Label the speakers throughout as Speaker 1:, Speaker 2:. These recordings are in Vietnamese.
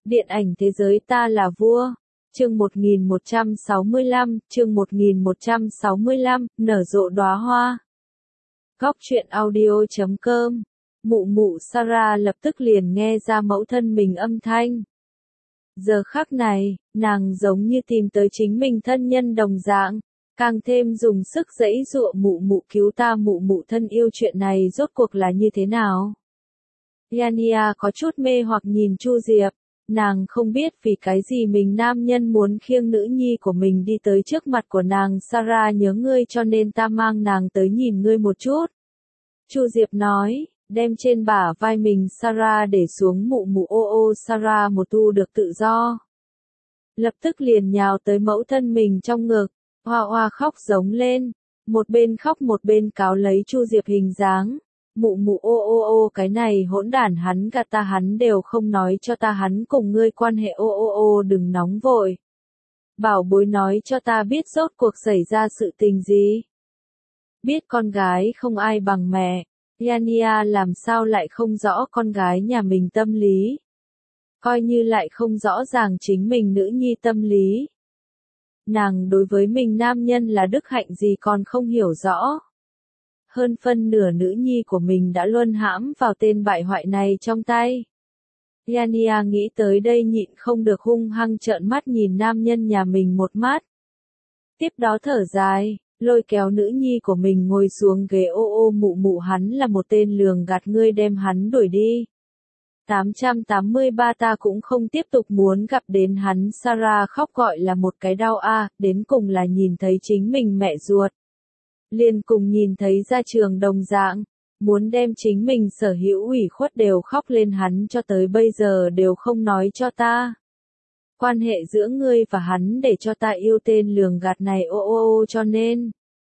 Speaker 1: Điện ảnh thế giới ta là vua. Chương 1165, nở rộ đóa hoa. Góc truyện audio.com. Mụ mụ Sarah lập tức liền nghe ra mẫu thân mình âm thanh. Giờ khắc này, nàng giống như tìm tới chính mình thân nhân đồng dạng, càng thêm dùng sức giãy giụa mụ mụ cứu ta, mụ mụ thân yêu, chuyện này rốt cuộc là như thế nào? Yania có chút mê hoặc nhìn Chu Diệp, nàng không biết vì cái gì mình nam nhân muốn khiêng nữ nhi của mình đi tới trước mặt của nàng. Sarah nhớ ngươi cho nên ta mang nàng tới nhìn ngươi một chút. Chu Diệp nói, đem trên bả vai mình Sarah để xuống. Mụ mụ ô ô, Sarah một tu được tự do. Lập tức liền nhào tới mẫu thân mình trong ngực, hoa hoa khóc giống lên, một bên khóc một bên cáo lấy Chu Diệp hình dáng. Mụ mụ ô ô ô, cái này hỗn đản hắn gạt ta, hắn đều không nói cho ta hắn cùng ngươi quan hệ, ô ô ô, đừng nóng vội. Bảo bối nói cho ta biết rốt cuộc xảy ra sự tình gì. Biết con gái không ai bằng mẹ, Yania làm sao lại không rõ con gái nhà mình tâm lý. Coi như lại không rõ ràng chính mình nữ nhi tâm lý. Nàng đối với mình nam nhân là đức hạnh gì còn không hiểu rõ. Hơn phân nửa nữ nhi của mình đã luân hãm vào tên bại hoại này trong tay. Yania nghĩ tới đây nhịn không được hung hăng trợn mắt nhìn nam nhân nhà mình một mắt. Tiếp đó thở dài, lôi kéo nữ nhi của mình ngồi xuống ghế, ô ô mụ mụ, hắn là một tên lường gạt, ngươi đem hắn đuổi đi. 883 ta cũng không tiếp tục muốn gặp đến hắn. Sarah khóc gọi là một cái đau a, đến cùng là nhìn thấy chính mình mẹ ruột. Liền cùng nhìn thấy ra trường đồng dạng, muốn đem chính mình sở hữu ủy khuất đều khóc lên, hắn cho tới bây giờ đều không nói cho ta. Quan hệ giữa ngươi và hắn để cho ta yêu tên lường gạt này, ô ô ô, cho nên.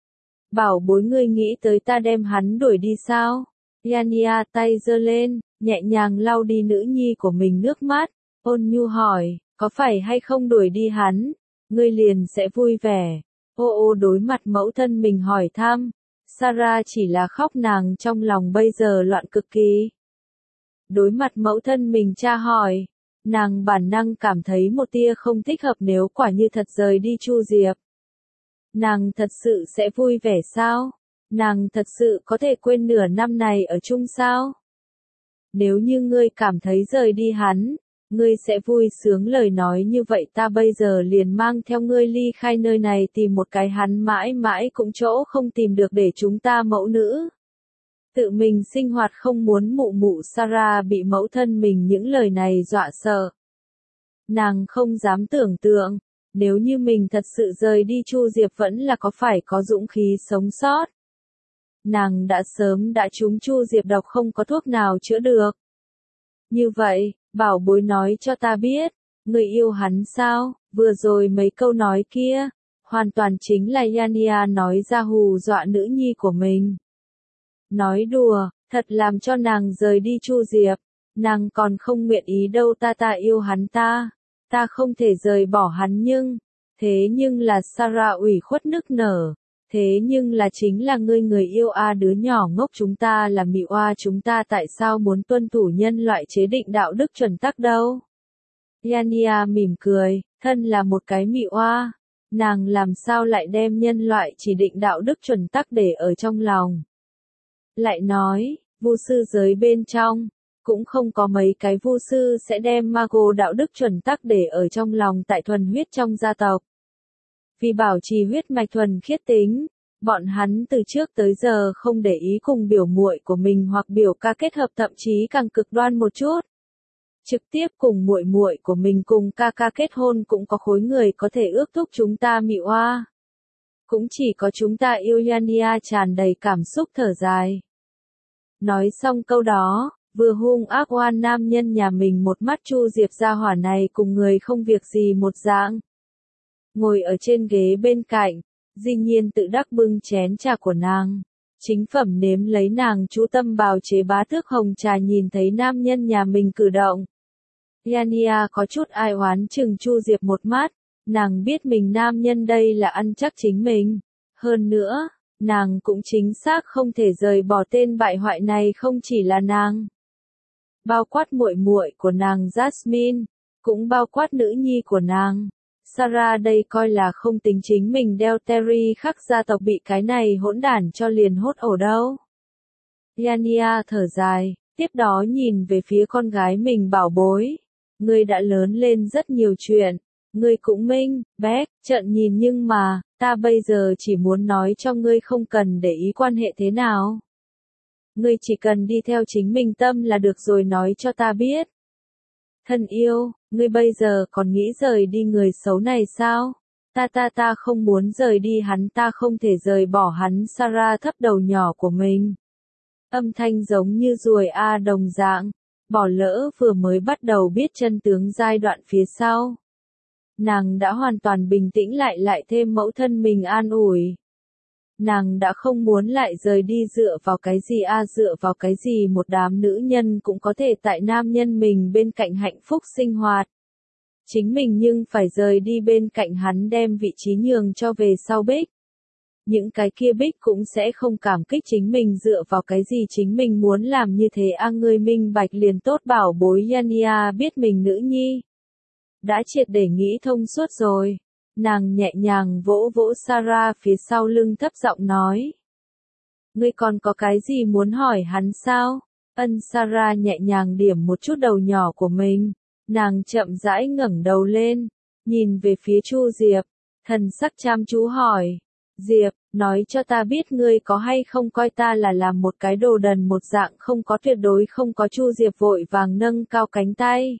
Speaker 1: Bảo bối, ngươi nghĩ tới ta đem hắn đuổi đi sao? Yania tay giơ lên, nhẹ nhàng lau đi nữ nhi của mình nước mắt, ôn nhu hỏi, có phải hay không đuổi đi hắn, ngươi liền sẽ vui vẻ. Ô ô, đối mặt mẫu thân mình hỏi thăm, Sarah chỉ là khóc, nàng trong lòng bây giờ loạn cực kỳ. Đối mặt mẫu thân mình tra hỏi, nàng bản năng cảm thấy một tia không thích hợp, nếu quả như thật rời đi Chu Diệp. Nàng thật sự sẽ vui vẻ sao? Nàng thật sự có thể quên nửa năm này ở chung sao? Nếu như ngươi cảm thấy rời đi hắn, ngươi sẽ vui sướng, lời nói như vậy ta bây giờ liền mang theo ngươi ly khai nơi này, tìm một cái hắn mãi mãi cũng chỗ không tìm được để chúng ta mẫu nữ tự mình sinh hoạt, không muốn. Mụ mụ Sarah bị mẫu thân mình những lời này dọa sợ. Nàng không dám tưởng tượng, nếu như mình thật sự rời đi Chu Diệp vẫn là có phải có dũng khí sống sót. Nàng đã sớm đã trúng Chu Diệp độc, không có thuốc nào chữa được. Như vậy, bảo bối nói cho ta biết, người yêu hắn sao? Vừa rồi mấy câu nói kia, hoàn toàn chính là Yania nói ra hù dọa nữ nhi của mình. Nói đùa, thật làm cho nàng rời đi Chu Diệp, nàng còn không nguyện ý đâu. Ta yêu hắn, ta không thể rời bỏ hắn, thế nhưng là Sarah ủy khuất nức nở. Thế nhưng là chính là ngươi người yêu a, đứa nhỏ ngốc, chúng ta là mị oa, chúng ta tại sao muốn tuân thủ nhân loại chế định đạo đức chuẩn tắc đâu? Yania mỉm cười, thân là một cái mị oa, nàng làm sao lại đem nhân loại chỉ định đạo đức chuẩn tắc để ở trong lòng? Lại nói, vu sư giới bên trong, cũng không có mấy cái vu sư sẽ đem mago đạo đức chuẩn tắc để ở trong lòng. Tại thuần huyết trong gia tộc, vì bảo trì huyết mạch thuần khiết tính, bọn hắn từ trước tới giờ không để ý cùng biểu muội của mình hoặc biểu ca kết hợp, thậm chí càng cực đoan một chút. Trực tiếp cùng muội muội của mình cùng ca ca kết hôn. Cũng có khối người có thể ước thúc chúng ta mị oa. Cũng chỉ có chúng ta yêu. Yania tràn đầy cảm xúc thở dài. Nói xong câu đó, vừa hung ác oan nam nhân nhà mình một mắt. Chu Diệp gia hỏa này cùng người không việc gì một dạng. Ngồi ở trên ghế bên cạnh, dĩ nhiên tự đắc bưng chén trà của nàng. Chính phẩm nếm lấy, nàng chú tâm bào chế bá thước hồng trà. Nhìn thấy nam nhân nhà mình cử động, Yania có chút ai oán chừng Chu Diệp một mắt. Nàng biết mình nam nhân đây là ăn chắc chính mình. Hơn nữa, nàng cũng chính xác không thể rời bỏ tên bại hoại này. Không chỉ là nàng, bao quát muội muội của nàng Jasmine, cũng bao quát nữ nhi của nàng. Sarah đây coi là không tính chính mình đeo Terry khắc gia tộc bị cái này hỗn đản cho liền hốt ổ đâu. Yania thở dài, tiếp đó nhìn về phía con gái mình bảo bối. Ngươi đã lớn lên rất nhiều chuyện. Ngươi cũng minh, Beck, trợn nhìn nhưng mà, ta bây giờ chỉ muốn nói cho ngươi không cần để ý quan hệ thế nào. Ngươi chỉ cần đi theo chính mình tâm là được rồi nói cho ta biết. Thân yêu, ngươi bây giờ còn nghĩ rời đi người xấu này sao? Ta không muốn rời đi hắn, ta không thể rời bỏ hắn. Sarah thấp đầu nhỏ của mình. Âm thanh giống như ruồi đồng dạng, bỏ lỡ vừa mới bắt đầu biết chân tướng giai đoạn phía sau. Nàng đã hoàn toàn bình tĩnh lại thêm mẫu thân mình an ủi. Nàng đã không muốn lại rời đi dựa vào cái gì dựa vào cái gì một đám nữ nhân cũng có thể tại nam nhân mình bên cạnh hạnh phúc sinh hoạt. Chính mình nhưng phải rời đi bên cạnh hắn đem vị trí nhường cho về sau Bích. Những cái kia Bích cũng sẽ không cảm kích chính mình dựa vào cái gì chính mình muốn làm như thế ngươi minh bạch liền tốt bảo bối Yania biết mình nữ nhi. Đã triệt để nghĩ thông suốt rồi. Nàng nhẹ nhàng vỗ vỗ Sarah phía sau lưng thấp giọng nói. Ngươi còn có cái gì muốn hỏi hắn sao? Sarah nhẹ nhàng điểm một chút đầu nhỏ của mình. Nàng chậm rãi ngẩng đầu lên, nhìn về phía Chu Diệp, thần sắc chăm chú hỏi. Diệp, nói cho ta biết ngươi có hay không coi ta là làm một cái đồ đần một dạng không có tuyệt đối không có. Chu Diệp vội vàng nâng cao cánh tay.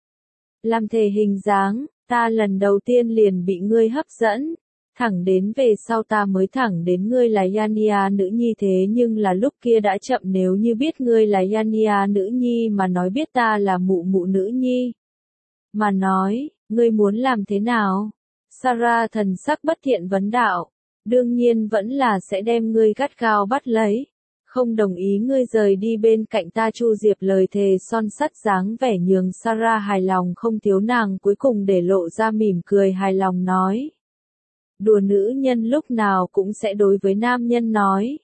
Speaker 1: Làm thể hình dáng, ta lần đầu tiên liền bị ngươi hấp dẫn, thẳng đến về sau ta mới thẳng đến ngươi là Yania nữ nhi thế nhưng là lúc kia đã chậm nếu như biết ngươi là Yania nữ nhi mà nói biết ta là mụ mụ nữ nhi. Mà nói, ngươi muốn làm thế nào? Sarah thần sắc bất thiện vấn đạo, đương nhiên vẫn là sẽ đem ngươi gắt gao bắt lấy. Không đồng ý ngươi rời đi bên cạnh ta. Chu Diệp lời thề son sắt dáng vẻ nhường Sarah hài lòng không thiếu nàng cuối cùng để lộ ra mỉm cười hài lòng nói. Đùa nữ nhân lúc nào cũng sẽ đối với nam nhân nói.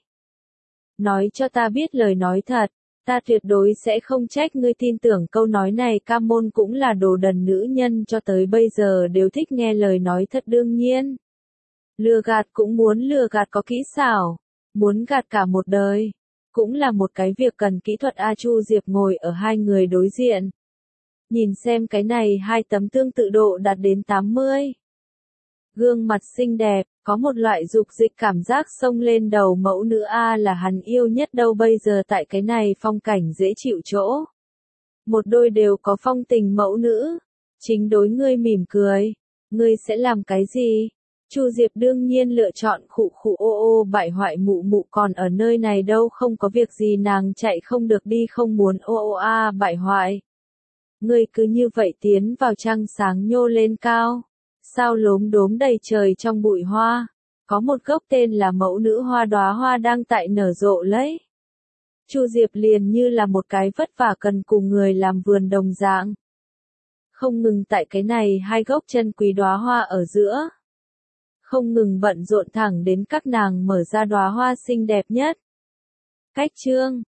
Speaker 1: Nói cho ta biết lời nói thật, ta tuyệt đối sẽ không trách ngươi tin tưởng câu nói này. Ca môn cũng là đồ đần nữ nhân cho tới bây giờ đều thích nghe lời nói thật đương nhiên. Lừa gạt cũng muốn lừa gạt có kỹ xảo, muốn gạt cả một đời. Cũng là một cái việc cần kỹ thuật. Chu Diệp ngồi ở hai người đối diện. Nhìn xem cái này hai tấm tương tự độ đạt đến 80. Gương mặt xinh đẹp, có một loại dục dịch cảm giác xông lên đầu mẫu nữ là hắn yêu nhất đâu bây giờ tại cái này phong cảnh dễ chịu chỗ. Một đôi đều có phong tình mẫu nữ. Chính đối ngươi mỉm cười. Ngươi sẽ làm cái gì? Chu Diệp đương nhiên lựa chọn khụ bại hoại mụ mụ còn ở nơi này đâu không có việc gì nàng chạy không được đi không muốn bại hoại. Ngươi cứ như vậy tiến vào trăng sáng nhô lên cao. Sao lốm đốm đầy trời trong bụi hoa. Có một gốc tên là mẫu nữ hoa đóa hoa đang tại nở rộ lấy. Chu Diệp liền như là một cái vất vả cần cùng người làm vườn đồng dạng. Không ngừng tại cái này hai gốc chân quý đóa hoa ở giữa. Không ngừng bận rộn thẳng đến các nàng mở ra đóa hoa xinh đẹp nhất. Cách chương